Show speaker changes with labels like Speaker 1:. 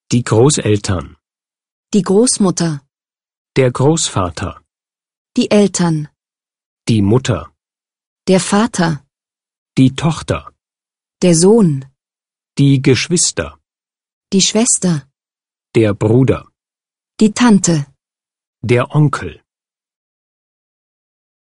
Speaker 1: Die Großeltern.
Speaker 2: die Großmutter,
Speaker 1: Der Großvater.
Speaker 2: die Eltern,
Speaker 1: Die Mutter.
Speaker 2: der Vater,
Speaker 1: Die Tochter.
Speaker 2: der Sohn,
Speaker 1: Die Geschwister.
Speaker 2: die Schwester,
Speaker 1: Der Bruder.
Speaker 2: die Tante.
Speaker 1: Der Onkel.